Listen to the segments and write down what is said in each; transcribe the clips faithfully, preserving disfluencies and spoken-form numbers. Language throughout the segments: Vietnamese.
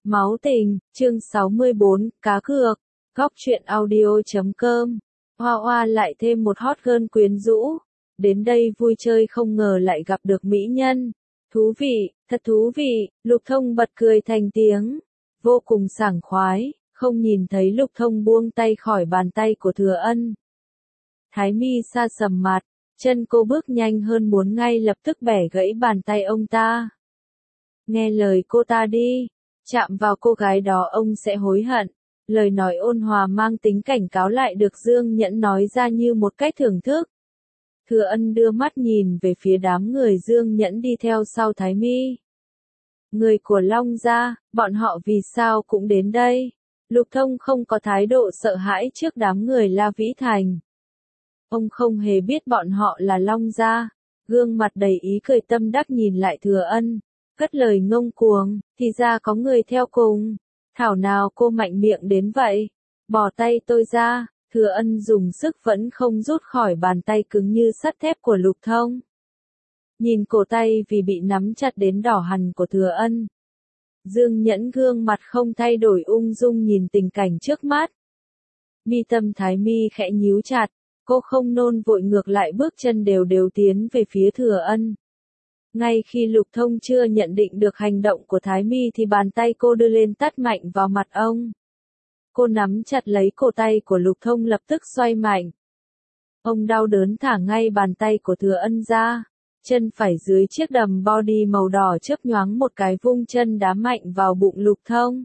Máu tình, chương sáu mươi bốn, cá cược, góc truyện audio chấm com. Hoa Hoa lại thêm một hot girl quyến rũ. Đến đây vui chơi không ngờ lại gặp được mỹ nhân. Thú vị, thật thú vị, Lục Thông bật cười thành tiếng. Vô cùng sảng khoái, không nhìn thấy Lục Thông buông tay khỏi bàn tay của Thừa Ân. Thái Mi sa sầm mặt, chân cô bước nhanh hơn muốn ngay lập tức bẻ gãy bàn tay ông ta. Nghe lời cô ta đi, chạm vào cô gái đó ông sẽ hối hận. Lời nói ôn hòa mang tính cảnh cáo lại được Dương Nhẫn nói ra như một cách thưởng thức. Thừa Ân đưa mắt nhìn về phía đám người Dương Nhẫn đi theo sau Thái Mi. Người của Long gia, bọn họ vì sao cũng đến đây? Lục Thông không có thái độ sợ hãi trước đám người La Vĩ Thành. Ông không hề biết bọn họ là Long gia, gương mặt đầy ý cười tâm đắc nhìn lại Thừa Ân, cất lời ngông cuồng, thì ra có người theo cùng. Thảo nào cô mạnh miệng đến vậy? Bỏ tay tôi ra. Thừa Ân dùng sức vẫn không rút khỏi bàn tay cứng như sắt thép của Lục Thông. Nhìn cổ tay vì bị nắm chặt đến đỏ hằn của Thừa Ân. Dương Nhẫn gương mặt không thay đổi ung dung nhìn tình cảnh trước mắt. Mi tâm Thái Mi khẽ nhíu chặt, cô không nôn vội ngược lại bước chân đều đều tiến về phía Thừa Ân. Ngay khi Lục Thông chưa nhận định được hành động của Thái Mi thì bàn tay cô đưa lên tát mạnh vào mặt ông. Cô nắm chặt lấy cổ tay của Lục Thông lập tức xoay mạnh. Ông đau đớn thả ngay bàn tay của Thừa Ân ra. Chân phải dưới chiếc đầm body màu đỏ chớp nhoáng một cái vung chân đá mạnh vào bụng Lục Thông.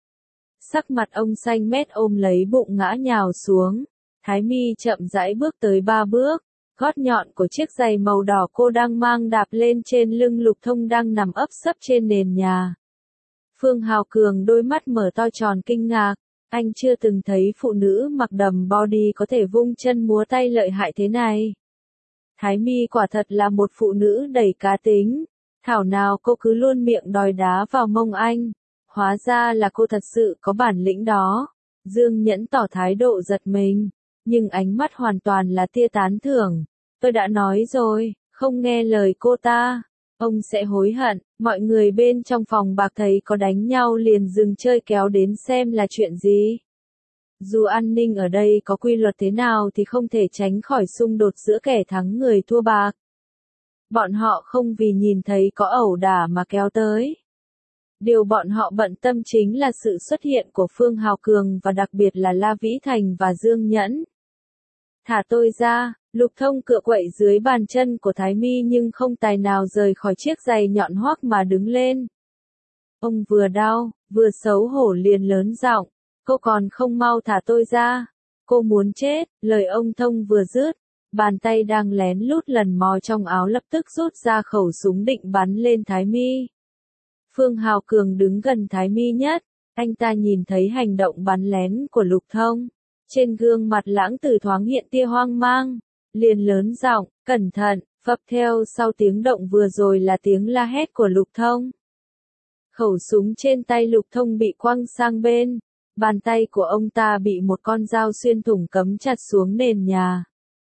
Sắc mặt ông xanh mét ôm lấy bụng ngã nhào xuống. Thái Mi chậm rãi bước tới ba bước. Gót nhọn của chiếc giày màu đỏ cô đang mang đạp lên trên lưng Lục Thông đang nằm ấp sấp trên nền nhà. Phương Hào Cường đôi mắt mở to tròn kinh ngạc. Anh chưa từng thấy phụ nữ mặc đầm body có thể vung chân múa tay lợi hại thế này. Thái Mi quả thật là một phụ nữ đầy cá tính. Thảo nào cô cứ luôn miệng đòi đá vào mông anh. Hóa ra là cô thật sự có bản lĩnh đó. Dương Nhẫn tỏ thái độ giật mình. Nhưng ánh mắt hoàn toàn là tia tán thưởng. Tôi đã nói rồi, không nghe lời cô ta. Ông sẽ hối hận. Mọi người bên trong phòng bạc thấy có đánh nhau liền dừng chơi kéo đến xem là chuyện gì. Dù an ninh ở đây có quy luật thế nào thì không thể tránh khỏi xung đột giữa kẻ thắng người thua bạc. Bọn họ không vì nhìn thấy có ẩu đả mà kéo tới. Điều bọn họ bận tâm chính là sự xuất hiện của Phương Hào Cường và đặc biệt là La Vĩ Thành và Dương Nhẫn. Thả tôi ra. Lục Thông cựa quậy dưới bàn chân của Thái Mi nhưng không tài nào rời khỏi chiếc giày nhọn hoắc mà đứng lên. Ông vừa đau, vừa xấu hổ liền lớn giọng, cô còn không mau thả tôi ra. Cô muốn chết, lời ông Thông vừa dứt, bàn tay đang lén lút lần mò trong áo lập tức rút ra khẩu súng định bắn lên Thái Mi. Phương Hào Cường đứng gần Thái Mi nhất, anh ta nhìn thấy hành động bắn lén của Lục Thông. Trên gương mặt Lãng Tử thoáng hiện tia hoang mang. Liền lớn giọng, cẩn thận, phập theo sau tiếng động vừa rồi là tiếng la hét của Lục Thông. Khẩu súng trên tay Lục Thông bị quăng sang bên, bàn tay của ông ta bị một con dao xuyên thủng cắm chặt xuống nền nhà.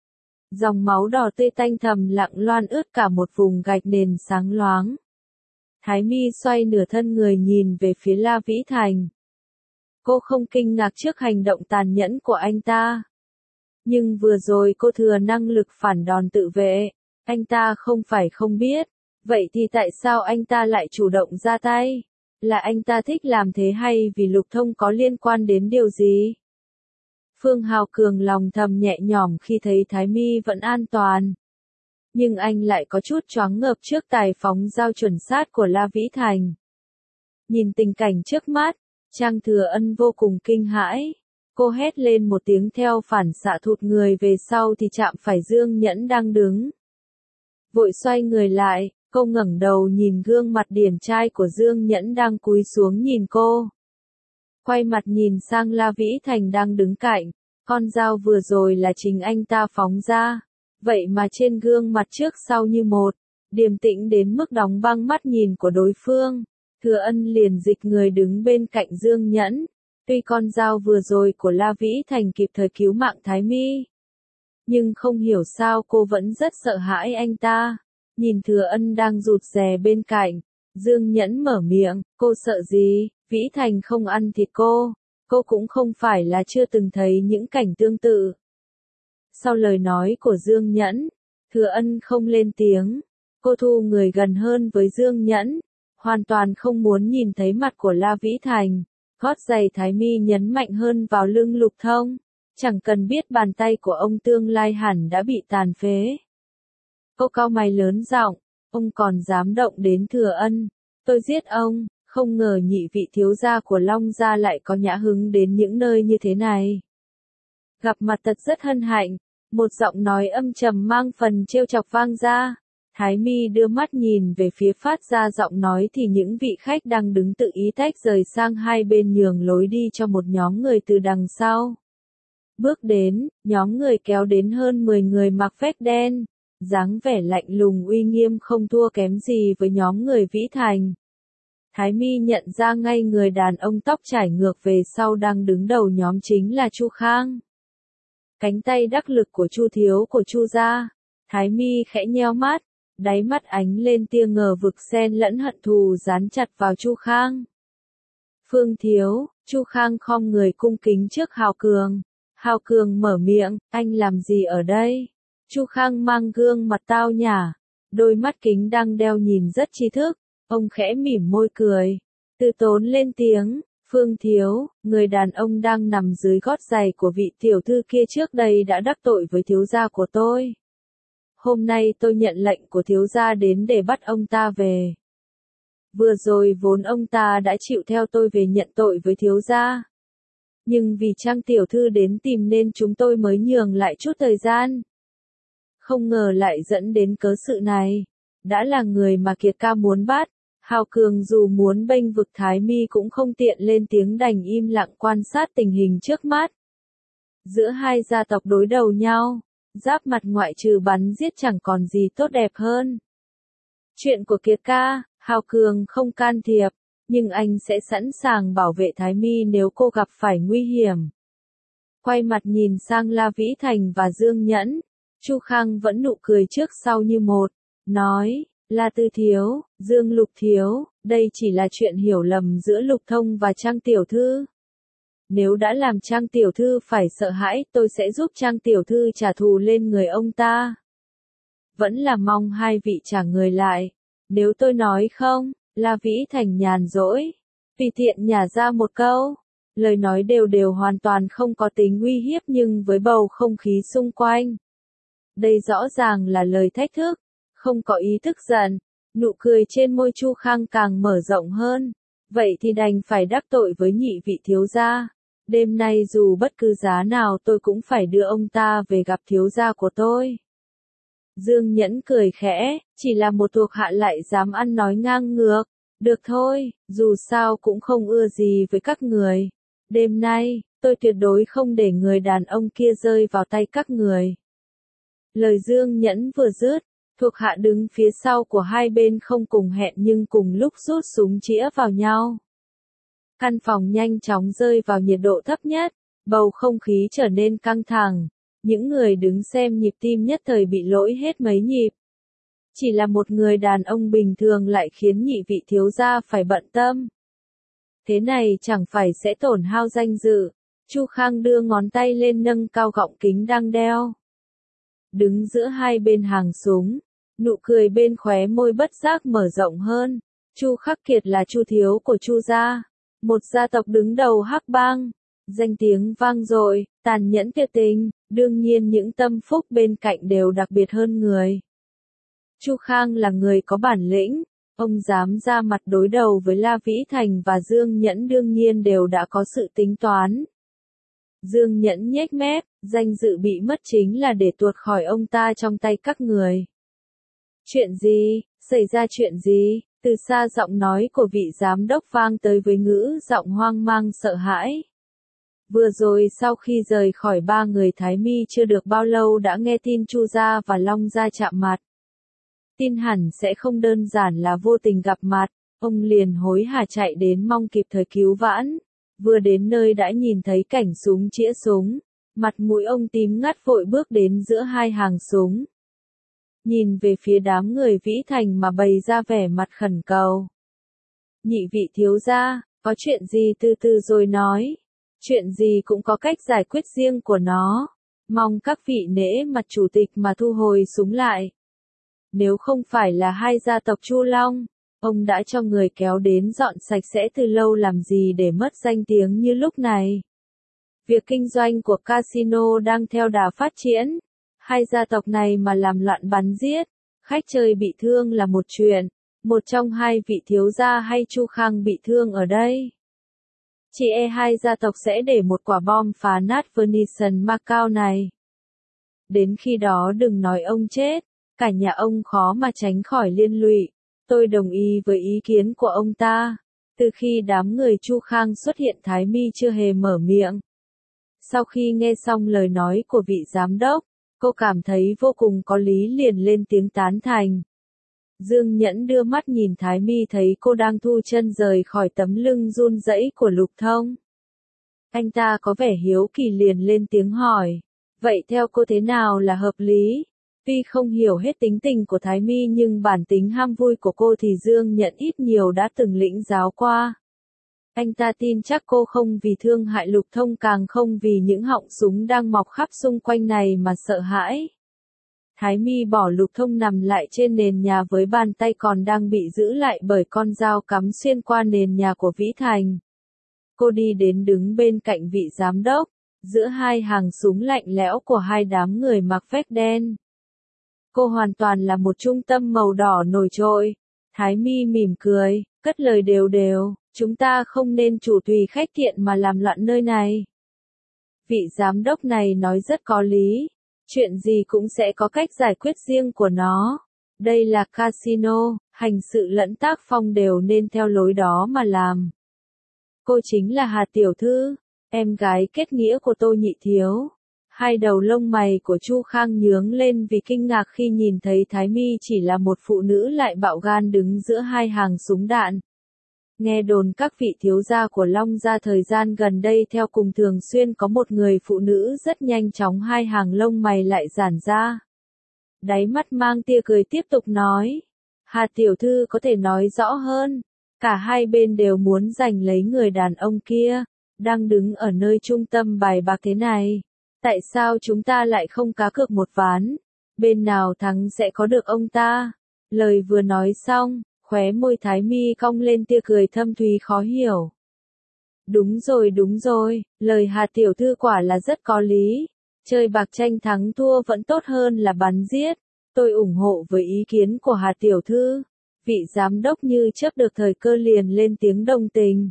Dòng máu đỏ tươi tanh thầm lặng loan ướt cả một vùng gạch nền sáng loáng. Thái Mi xoay nửa thân người nhìn về phía La Vĩ Thành. Cô không kinh ngạc trước hành động tàn nhẫn của anh ta. Nhưng vừa rồi cô thừa năng lực phản đòn tự vệ, anh ta không phải không biết, vậy thì tại sao anh ta lại chủ động ra tay? Là anh ta thích làm thế hay vì Lục Thông có liên quan đến điều gì? Phương Hào Cường lòng thầm nhẹ nhõm khi thấy Thái Mi vẫn an toàn. Nhưng anh lại có chút choáng ngợp trước tài phóng dao chuẩn xác của La Vĩ Thành. Nhìn tình cảnh trước mắt, Trang Thừa Ân vô cùng kinh hãi. Cô hét lên một tiếng theo phản xạ thụt người về sau thì chạm phải Dương Nhẫn đang đứng. Vội xoay người lại, cô ngẩng đầu nhìn gương mặt điển trai của Dương Nhẫn đang cúi xuống nhìn cô. Quay mặt nhìn sang La Vĩ Thành đang đứng cạnh, con dao vừa rồi là chính anh ta phóng ra. Vậy mà trên gương mặt trước sau như một, điềm tĩnh đến mức đóng băng mắt nhìn của đối phương. Thừa Ân liền dịch người đứng bên cạnh Dương Nhẫn. Tuy con dao vừa rồi của La Vĩ Thành kịp thời cứu mạng Thái Mi, nhưng không hiểu sao cô vẫn rất sợ hãi anh ta. Nhìn Thừa Ân đang rụt rè bên cạnh, Dương Nhẫn mở miệng, cô sợ gì, Vĩ Thành không ăn thịt cô, cô cũng không phải là chưa từng thấy những cảnh tương tự. Sau lời nói của Dương Nhẫn, Thừa Ân không lên tiếng, cô thu người gần hơn với Dương Nhẫn, hoàn toàn không muốn nhìn thấy mặt của La Vĩ Thành. Gót giày Thái Mi nhấn mạnh hơn vào lưng Lục Thông, chẳng cần biết bàn tay của ông tương lai hẳn đã bị tàn phế. Cô cau mày lớn giọng, ông còn dám động đến Thừa Ân, tôi giết ông, không ngờ nhị vị thiếu gia của Long gia lại có nhã hứng đến những nơi như thế này. Gặp mặt thật rất hân hạnh, một giọng nói âm trầm mang phần trêu chọc vang ra. Thái Mi đưa mắt nhìn về phía phát ra giọng nói thì những vị khách đang đứng tự ý tách rời sang hai bên nhường lối đi cho một nhóm người từ đằng sau. Bước đến, nhóm người kéo đến hơn mười người mặc vest đen, dáng vẻ lạnh lùng uy nghiêm không thua kém gì với nhóm người Vĩ Thành. Thái Mi nhận ra ngay người đàn ông tóc trải ngược về sau đang đứng đầu nhóm chính là Chu Khang. Cánh tay đắc lực của Chu thiếu của Chu gia. Thái Mi khẽ nheo mắt, đáy mắt ánh lên tia ngờ vực xen lẫn hận thù dán chặt vào Chu Khang. Phương thiếu, Chu Khang khom người cung kính trước Hào Cường. Hào Cường mở miệng, anh làm gì ở đây? Chu Khang mang gương mặt tao nhã, đôi mắt kính đang đeo nhìn rất tri thức, ông khẽ mỉm môi cười, từ tốn lên tiếng, Phương thiếu, người đàn ông đang nằm dưới gót giày của vị tiểu thư kia trước đây đã đắc tội với thiếu gia của tôi. Hôm nay tôi nhận lệnh của thiếu gia đến để bắt ông ta về. Vừa rồi vốn ông ta đã chịu theo tôi về nhận tội với thiếu gia. Nhưng vì Trang tiểu thư đến tìm nên chúng tôi mới nhường lại chút thời gian. Không ngờ lại dẫn đến cớ sự này. Đã là người mà Kiệt ca muốn bắt. Hào Cường dù muốn bênh vực Thái Mi cũng không tiện lên tiếng đành im lặng quan sát tình hình trước mắt. Giữa hai gia tộc đối đầu nhau, giáp mặt ngoại trừ bắn giết chẳng còn gì tốt đẹp hơn. Chuyện của Kiệt ca, Hào Cường không can thiệp, nhưng anh sẽ sẵn sàng bảo vệ Thái Mi nếu cô gặp phải nguy hiểm. Quay mặt nhìn sang La Vĩ Thành và Dương Nhẫn, Chu Khang vẫn nụ cười trước sau như một, nói, La Tư thiếu, Dương Lục thiếu, đây chỉ là chuyện hiểu lầm giữa Lục Thông và Trang tiểu thư. Nếu đã làm Trang tiểu thư phải sợ hãi, tôi sẽ giúp Trang tiểu thư trả thù lên người ông ta. Vẫn là mong hai vị trả người lại. Nếu tôi nói không, La Vĩ Thành nhàn rỗi, tùy tiện nhả ra một câu. Lời nói đều đều hoàn toàn không có tính uy hiếp nhưng với bầu không khí xung quanh. Đây rõ ràng là lời thách thức, không có ý thức giận. Nụ cười trên môi Chu Khang càng mở rộng hơn. Vậy thì đành phải đắc tội với nhị vị thiếu gia. Đêm nay dù bất cứ giá nào tôi cũng phải đưa ông ta về gặp thiếu gia của tôi. Dương Nhẫn cười khẽ, chỉ là một thuộc hạ lại dám ăn nói ngang ngược. Được thôi, dù sao cũng không ưa gì với các người. Đêm nay, tôi tuyệt đối không để người đàn ông kia rơi vào tay các người. Lời Dương Nhẫn vừa dứt, thuộc hạ đứng phía sau của hai bên không cùng hẹn nhưng cùng lúc rút súng chĩa vào nhau. Căn phòng nhanh chóng rơi vào nhiệt độ thấp nhất, bầu không khí trở nên căng thẳng. Những người đứng xem nhịp tim nhất thời bị lỗi hết mấy nhịp. Chỉ là một người đàn ông bình thường lại khiến nhị vị thiếu gia phải bận tâm. Thế này chẳng phải sẽ tổn hao danh dự. Chu Khang đưa ngón tay lên nâng cao gọng kính đang đeo. Đứng giữa hai bên hàng súng, nụ cười bên khóe môi bất giác mở rộng hơn. Chu Khắc Kiệt là Chu thiếu của Chu gia, một gia tộc đứng đầu Hắc Bang. Danh tiếng vang dội, tàn nhẫn tuyệt tình, đương nhiên những tâm phúc bên cạnh đều đặc biệt hơn người. Chu Khang là người có bản lĩnh, ông dám ra mặt đối đầu với La Vĩ Thành và Dương Nhẫn đương nhiên đều đã có sự tính toán. Dương Nhẫn nhếch mép, danh dự bị mất chính là để tuột khỏi ông ta trong tay các người. Chuyện gì, xảy ra chuyện gì, từ xa giọng nói của vị giám đốc vang tới với ngữ giọng hoang mang sợ hãi. Vừa rồi sau khi rời khỏi ba người Thái Mi chưa được bao lâu đã nghe tin Chu gia và Long gia chạm mặt. Tin hẳn sẽ không đơn giản là vô tình gặp mặt, ông liền hối hả chạy đến mong kịp thời cứu vãn. Vừa đến nơi đã nhìn thấy cảnh súng chĩa súng, mặt mũi ông tím ngắt vội bước đến giữa hai hàng súng. Nhìn về phía đám người Vĩ Thành mà bày ra vẻ mặt khẩn cầu. Nhị vị thiếu gia, có chuyện gì từ từ rồi nói. Chuyện gì cũng có cách giải quyết riêng của nó. Mong các vị nể mặt chủ tịch mà thu hồi súng lại. Nếu không phải là hai gia tộc Chu Long, ông đã cho người kéo đến dọn sạch sẽ từ lâu làm gì để mất danh tiếng như lúc này. Việc kinh doanh của casino đang theo đà phát triển. Hai gia tộc này mà làm loạn bắn giết, khách chơi bị thương là một chuyện. Một trong hai vị thiếu gia hay Chu Khang bị thương ở đây. Chỉ e hai gia tộc sẽ để một quả bom phá nát Venetian Macao này. Đến khi đó đừng nói ông chết, cả nhà ông khó mà tránh khỏi liên lụy. Tôi đồng ý với ý kiến của ông ta. Từ khi đám người Chu Khang xuất hiện Thái Mi chưa hề mở miệng. Sau khi nghe xong lời nói của vị giám đốc, cô cảm thấy vô cùng có lý liền lên tiếng tán thành. Dương Nhẫn đưa mắt nhìn Thái Mi thấy cô đang thu chân rời khỏi tấm lưng run rẩy của Lục Thông. Anh ta có vẻ hiếu kỳ liền lên tiếng hỏi. Vậy theo cô thế nào là hợp lý? Tuy không hiểu hết tính tình của Thái Mi nhưng bản tính ham vui của cô thì Dương Nhẫn ít nhiều đã từng lĩnh giáo qua. Anh ta tin chắc cô không vì thương hại Lục Thông càng không vì những họng súng đang mọc khắp xung quanh này mà sợ hãi. Thái Mi bỏ Lục Thông nằm lại trên nền nhà với bàn tay còn đang bị giữ lại bởi con dao cắm xuyên qua nền nhà của Vĩ Thành. Cô đi đến đứng bên cạnh vị giám đốc, giữa hai hàng súng lạnh lẽo của hai đám người mặc vest đen. Cô hoàn toàn là một trung tâm màu đỏ nổi trội. Thái Mi mỉm cười, cất lời đều đều, chúng ta không nên chủ tùy khách thiện mà làm loạn nơi này. Vị giám đốc này nói rất có lý. Chuyện gì cũng sẽ có cách giải quyết riêng của nó. Đây là casino, hành sự lẫn tác phong đều nên theo lối đó mà làm. Cô chính là Hà Tiểu Thư, em gái kết nghĩa của Tô Nhị Thiếu. Hai đầu lông mày của Chu Khang nhướng lên vì kinh ngạc khi nhìn thấy Thái Mi chỉ là một phụ nữ lại bạo gan đứng giữa hai hàng súng đạn. Nghe đồn các vị thiếu gia của Long gia thời gian gần đây theo cùng thường xuyên có một người phụ nữ rất nhanh chóng hai hàng lông mày lại giãn ra. Đáy mắt mang tia cười tiếp tục nói. Hà Tiểu Thư có thể nói rõ hơn. Cả hai bên đều muốn giành lấy người đàn ông kia, đang đứng ở nơi trung tâm bài bạc thế này. Tại sao chúng ta lại không cá cược một ván? Bên nào thắng sẽ có được ông ta? Lời vừa nói xong, khóe môi Thái Mi cong lên tia cười thâm thúy khó hiểu. Đúng rồi đúng rồi, lời Hà Tiểu Thư quả là rất có lý. Chơi bạc tranh thắng thua vẫn tốt hơn là bắn giết. Tôi ủng hộ với ý kiến của Hà Tiểu Thư. Vị giám đốc như chớp được thời cơ liền lên tiếng đồng tình.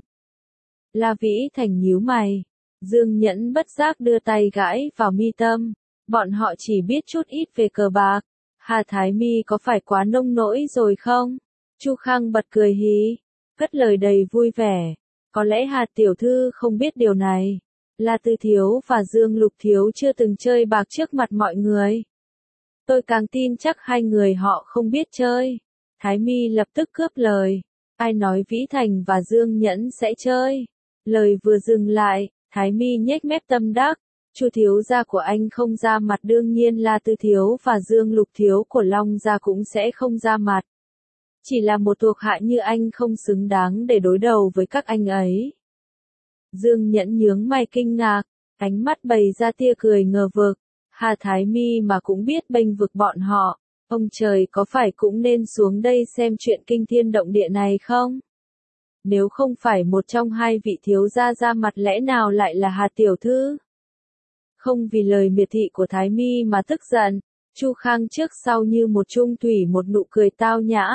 La Vĩ Thành nhíu mày. Dương Nhẫn bất giác đưa tay gãi vào mi tâm. Bọn họ chỉ biết chút ít về cờ bạc. Hà Thái Mi có phải quá nông nỗi rồi không? Chu Khang bật cười hí, cất lời đầy vui vẻ. Có lẽ Hà Tiểu Thư không biết điều này. La Tư Thiếu và Dương Lục Thiếu chưa từng chơi bạc trước mặt mọi người. Tôi càng tin chắc hai người họ không biết chơi. Thái Mi lập tức cướp lời. Ai nói Vĩ Thành và Dương Nhẫn sẽ chơi? Lời vừa dừng lại, Thái Mi nhếch mép tâm đắc. Chu thiếu gia của anh không ra mặt đương nhiên La Tư Thiếu và Dương Lục Thiếu của Long gia cũng sẽ không ra mặt. Chỉ là một thuộc hạ như anh không xứng đáng để đối đầu với các anh ấy. Dương Nhẫn nhướng mày kinh ngạc, ánh mắt bày ra tia cười ngờ vực. Hà Thái Mi mà cũng biết bênh vực bọn họ. Ông trời có phải cũng nên xuống đây xem chuyện kinh thiên động địa này không? Nếu không phải một trong hai vị thiếu gia ra mặt lẽ nào lại là Hà Tiểu Thư? Không vì lời miệt thị của Thái Mi mà tức giận, Chu Khang trước sau như một trung thủy một nụ cười tao nhã.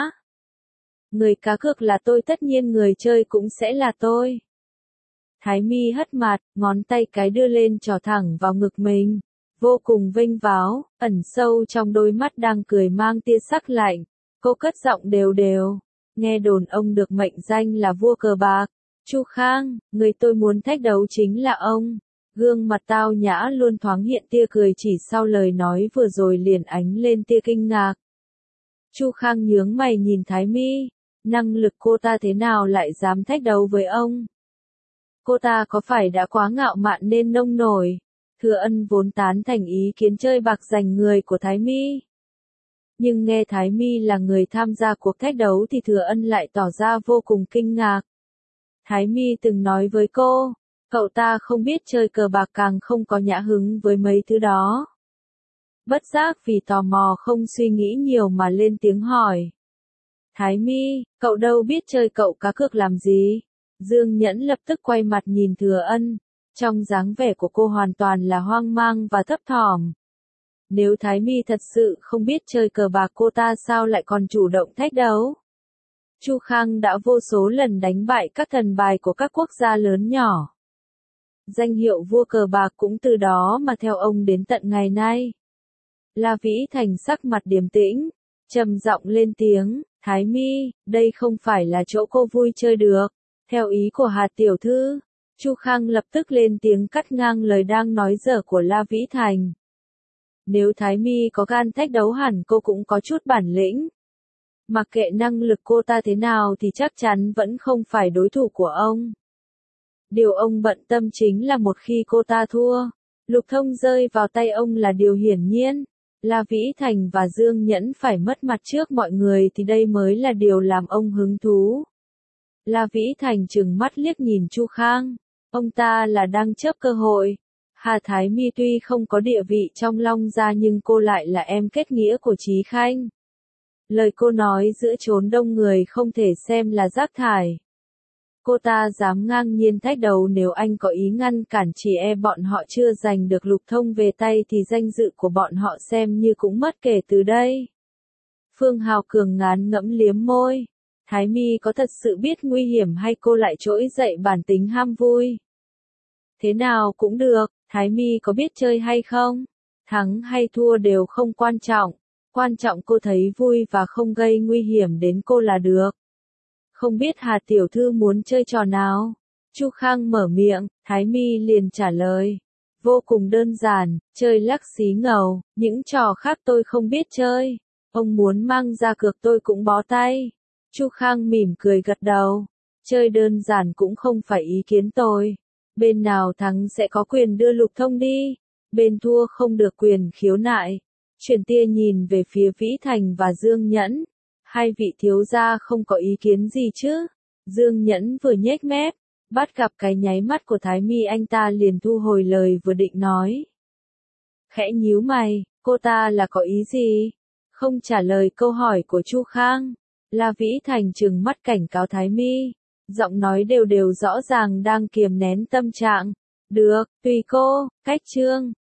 Người cá cược là tôi tất nhiên người chơi cũng sẽ là tôi. Thái Mi hất mặt, ngón tay cái đưa lên trỏ thẳng vào ngực mình. Vô cùng vênh váo, ẩn sâu trong đôi mắt đang cười mang tia sắc lạnh. Cô cất giọng đều đều. Nghe đồn ông được mệnh danh là vua cờ bạc. Chu Khang, người tôi muốn thách đấu chính là ông. Gương mặt tao nhã luôn thoáng hiện tia cười chỉ sau lời nói vừa rồi liền ánh lên tia kinh ngạc. Chu Khang nhướng mày nhìn Thái Mi. Năng lực cô ta thế nào lại dám thách đấu với ông? Cô ta có phải đã quá ngạo mạn nên nông nổi? Thừa Ân vốn tán thành ý kiến chơi bạc giành người của Thái Mi. Nhưng nghe Thái Mi là người tham gia cuộc thách đấu thì Thừa Ân lại tỏ ra vô cùng kinh ngạc. Thái Mi từng nói với cô, cậu ta không biết chơi cờ bạc càng không có nhã hứng với mấy thứ đó. Bất giác vì tò mò không suy nghĩ nhiều mà lên tiếng hỏi. Thái Mi, cậu đâu biết chơi cậu cá cược làm gì? Dương Nhẫn lập tức quay mặt nhìn Thừa Ân, trong dáng vẻ của cô hoàn toàn là hoang mang và thấp thỏm. Nếu Thái Mi thật sự không biết chơi cờ bạc cô ta sao lại còn chủ động thách đấu? Chu Khang đã vô số lần đánh bại các thần bài của các quốc gia lớn nhỏ. Danh hiệu vua cờ bạc cũng từ đó mà theo ông đến tận ngày nay. La Vĩ Thành sắc mặt điềm tĩnh, trầm giọng lên tiếng, Thái Mi, đây không phải là chỗ cô vui chơi được. Theo ý của Hà tiểu thư, Chu Khang lập tức lên tiếng cắt ngang lời đang nói dở của La Vĩ Thành. Nếu Thái Mi có gan thách đấu hẳn cô cũng có chút bản lĩnh. Mặc kệ năng lực cô ta thế nào thì chắc chắn vẫn không phải đối thủ của ông. Điều ông bận tâm chính là một khi cô ta thua, Lục Thông rơi vào tay ông là điều hiển nhiên. La Vĩ Thành và Dương Nhẫn phải mất mặt trước mọi người thì đây mới là điều làm ông hứng thú. La Vĩ Thành trừng mắt liếc nhìn Chu Khang, ông ta là đang chớp cơ hội. Hà Thái Mi tuy không có địa vị trong Long gia nhưng cô lại là em kết nghĩa của Chí Khanh. Lời cô nói giữa chốn đông người không thể xem là rác thải. Cô ta dám ngang nhiên thách đấu, nếu anh có ý ngăn cản chỉ e bọn họ chưa giành được Lục Thông về tay thì danh dự của bọn họ xem như cũng mất kể từ đây. Phương Hào Cường ngán ngẫm liếm môi. Thái Mi có thật sự biết nguy hiểm hay cô lại trỗi dậy bản tính ham vui? Thế nào cũng được, Thái Mi có biết chơi hay không? Thắng hay thua đều không quan trọng. Quan trọng cô thấy vui và không gây nguy hiểm đến cô là được. Không biết Hà tiểu thư muốn chơi trò nào? Chu Khang mở miệng, Thái Mi liền trả lời. Vô cùng đơn giản, chơi lắc xí ngầu, những trò khác tôi không biết chơi. Ông muốn mang ra cược tôi cũng bó tay. Chu Khang mỉm cười gật đầu. Chơi đơn giản cũng không phải ý kiến tôi. Bên nào thắng sẽ có quyền đưa Lục Thông đi. Bên thua không được quyền khiếu nại. Chuyển tia nhìn về phía Vĩ Thành và Dương Nhẫn. Hai vị thiếu gia không có ý kiến gì chứ? Dương Nhẫn vừa nhếch mép, bắt gặp cái nháy mắt của Thái Mi anh ta liền thu hồi lời vừa định nói. Khẽ nhíu mày, cô ta là có ý gì? Không trả lời câu hỏi của Chu Khang. La Vĩ Thành trừng mắt cảnh cáo Thái Mi, giọng nói đều đều rõ ràng đang kiềm nén tâm trạng. Được, tùy cô, cách chương.